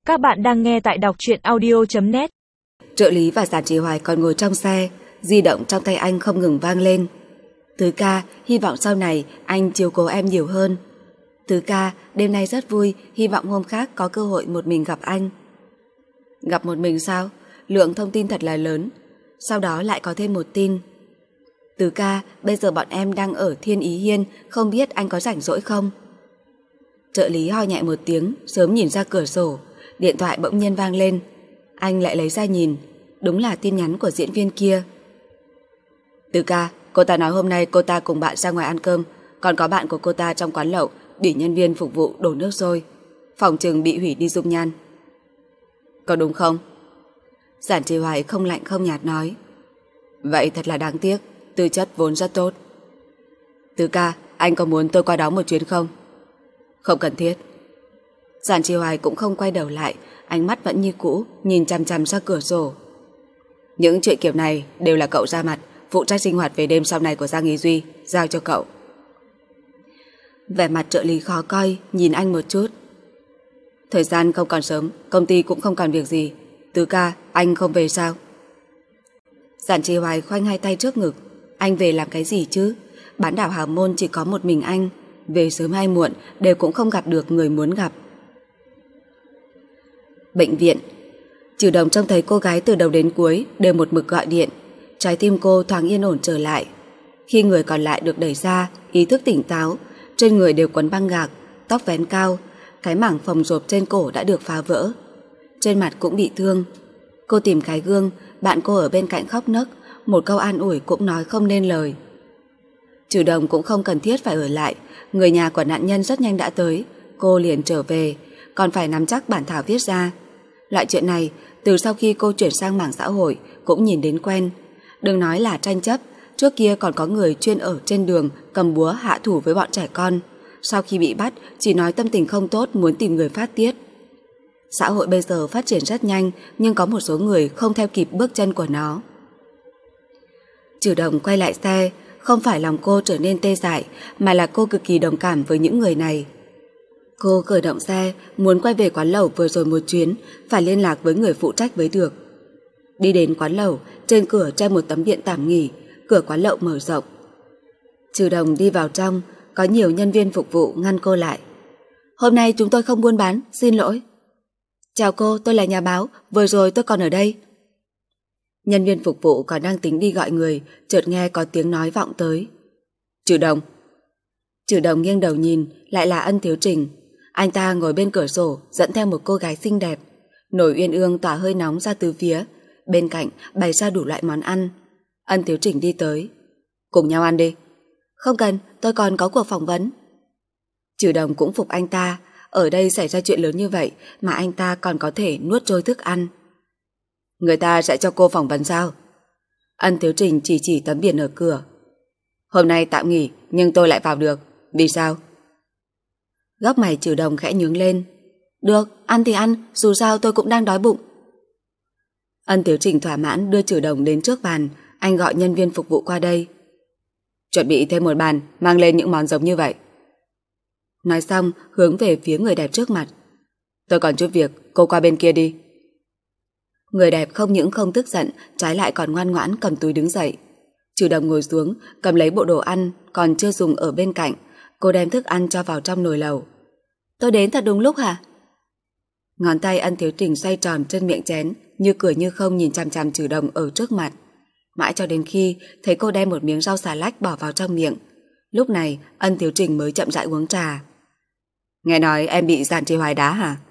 Các bạn đang nghe tại đọc truyện audio.net. Trợ lý và Giản Trì Hoài còn ngồi trong xe, di động trong tay anh không ngừng vang lên. Tứ ca, hy vọng sau này anh chiếu cố em nhiều hơn. Tứ ca, đêm nay rất vui, hy vọng hôm khác có cơ hội một mình gặp anh. Gặp một mình sao? Lượng thông tin thật là lớn. Sau đó lại có thêm một tin. Tứ ca, bây giờ bọn em đang ở Thiên Ý Hiên, không biết anh có rảnh rỗi không? Trợ lý ho nhẹ một tiếng, sớm nhìn ra cửa sổ. Điện thoại bỗng nhiên vang lên. Anh lại lấy ra nhìn. Đúng là tin nhắn của diễn viên kia. Tứ ca, cô ta nói hôm nay cô ta cùng bạn ra ngoài ăn cơm, còn có bạn của cô ta trong quán lẩu bị nhân viên phục vụ đổ nước sôi, phòng chừng bị hủy đi dung nhan. Có đúng không? Giản Trì Hoài không lạnh không nhạt nói. Vậy thật là đáng tiếc, tư chất vốn rất tốt. Tứ ca, anh có muốn tôi qua đó một chuyến không? Không cần thiết. Giản Trì Hoài cũng không quay đầu lại, ánh mắt vẫn như cũ, nhìn chằm chằm ra cửa sổ. Những chuyện kiểu này đều là cậu ra mặt, phụ trách sinh hoạt về đêm sau này của Giang Ý Duy, giao cho cậu. Vẻ mặt trợ lý khó coi, nhìn anh một chút. Thời gian không còn sớm, công ty cũng không còn việc gì. Tứ ca, anh không về sao? Giản Trì Hoài khoanh hai tay trước ngực. Anh về làm cái gì chứ? Bán đảo Hào Môn chỉ có một mình anh, về sớm hay muộn đều cũng không gặp được người muốn gặp. Bệnh viện. Trừ Đồng trông thấy cô gái từ đầu đến cuối đều một mực gọi điện. Trái tim cô thoáng yên ổn trở lại. Khi người còn lại được đẩy ra, ý thức tỉnh táo, trên người đều quấn băng gạc, tóc vén cao, cái mảng phồng rộp trên cổ đã được phá vỡ. Trên mặt cũng bị thương. Cô tìm cái gương, bạn cô ở bên cạnh khóc nấc, một câu an ủi cũng nói không nên lời. Trừ Đồng cũng không cần thiết phải ở lại, người nhà của nạn nhân rất nhanh đã tới, cô liền trở về, còn phải nắm chắc bản thảo viết ra. Loại chuyện này, từ sau khi cô chuyển sang mảng xã hội cũng nhìn đến quen. Đừng nói là tranh chấp, trước kia còn có người chuyên ở trên đường cầm búa hạ thủ với bọn trẻ con. Sau khi bị bắt, chỉ nói tâm tình không tốt muốn tìm người phát tiết. Xã hội bây giờ phát triển rất nhanh, nhưng có một số người không theo kịp bước chân của nó. Trừ Đồng quay lại xe, không phải lòng cô trở nên tê dại, mà là cô cực kỳ đồng cảm với những người này. Cô khởi động xe, muốn quay về quán lẩu vừa rồi một chuyến, phải liên lạc với người phụ trách mới được. Đi đến quán lẩu, trên cửa treo một tấm điện tạm nghỉ, cửa quán lẩu mở rộng. Trừ Đồng đi vào trong, có nhiều nhân viên phục vụ ngăn cô lại. Hôm nay chúng tôi không buôn bán, xin lỗi. Chào cô, tôi là nhà báo, vừa rồi tôi còn ở đây. Nhân viên phục vụ còn đang tính đi gọi người, chợt nghe có tiếng nói vọng tới. Trừ Đồng. Trừ Đồng nghiêng đầu nhìn, lại là Ân Thiếu Trình. Anh ta ngồi bên cửa sổ, dẫn theo một cô gái xinh đẹp. Nồi uyên ương tỏa hơi nóng ra từ phía. Bên cạnh bày ra đủ loại món ăn. Ân Thiếu Trình đi tới. Cùng nhau ăn đi. Không cần, tôi còn có cuộc phỏng vấn. Trừ Đồng cũng phục anh ta. Ở đây xảy ra chuyện lớn như vậy mà anh ta còn có thể nuốt trôi thức ăn. Người ta sẽ cho cô phỏng vấn sao? Ân Thiếu Trình chỉ tấm biển ở cửa. Hôm nay tạm nghỉ, nhưng tôi lại vào được. Vì sao? Góc mày Trừ Đồng khẽ nhướng lên. Được, ăn thì ăn, dù sao tôi cũng đang đói bụng. Ân Thiếu Trình thỏa mãn đưa Trừ Đồng đến trước bàn. Anh gọi nhân viên phục vụ qua đây. Chuẩn bị thêm một bàn, mang lên những món giống như vậy. Nói xong, hướng về phía người đẹp trước mặt. Tôi còn chút việc, cô qua bên kia đi. Người đẹp không những không tức giận, trái lại còn ngoan ngoãn cầm túi đứng dậy. Trừ Đồng ngồi xuống, cầm lấy bộ đồ ăn còn chưa dùng ở bên cạnh. Cô đem thức ăn cho vào trong nồi lẩu. Tôi đến thật đúng lúc hả? Ngón tay Ân Thiếu Trình xoay tròn trên miệng chén, như cười như không nhìn chằm chằm Trừ Đồng ở trước mặt. Mãi cho đến khi thấy cô đem một miếng rau xà lách bỏ vào trong miệng. Lúc này Ân Thiếu Trình mới chậm rãi uống trà. Nghe nói em bị Giản Trì Hoài đá hả?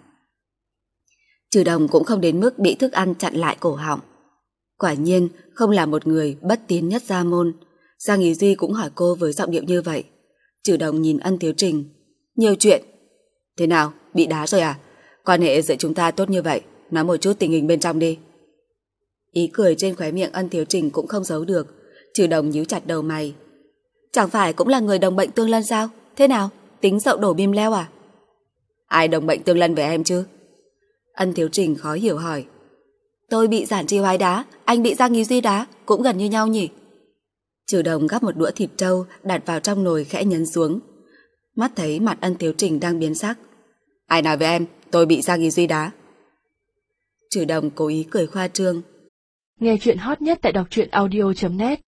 Trừ Đồng cũng không đến mức bị thức ăn chặn lại cổ họng. Quả nhiên không là một người bất tiến nhất gia môn. Giang Ý Duy cũng hỏi cô với giọng điệu như vậy. Trừ Đồng nhìn Ân Thiếu Trình. Nhiều chuyện. Thế nào, bị đá rồi à? Quan hệ giữa chúng ta tốt như vậy, nói một chút tình hình bên trong đi. Ý cười trên khóe miệng Ân Thiếu Trình cũng không giấu được. Trừ Đồng nhíu chặt đầu mày. Chẳng phải cũng là người đồng bệnh tương lân sao? Thế nào, tính dậu đổ bìm leo à? Ai đồng bệnh tương lân với em chứ? Ân Thiếu Trình khó hiểu hỏi. Tôi bị Giản Trì Hoài đá, anh bị Giang Ý Duy đá, cũng gần như nhau nhỉ? Trừ Đồng gắp một đũa thịt trâu đặt vào trong nồi khẽ nhấn xuống. Mắt thấy mặt Ân Thiếu Trình đang biến sắc. Ai nói với em tôi bị Giang Ý Duy đá? Trừ Đồng cố ý cười khoa trương. Nghe chuyện hot nhất tại đọc truyện audio.net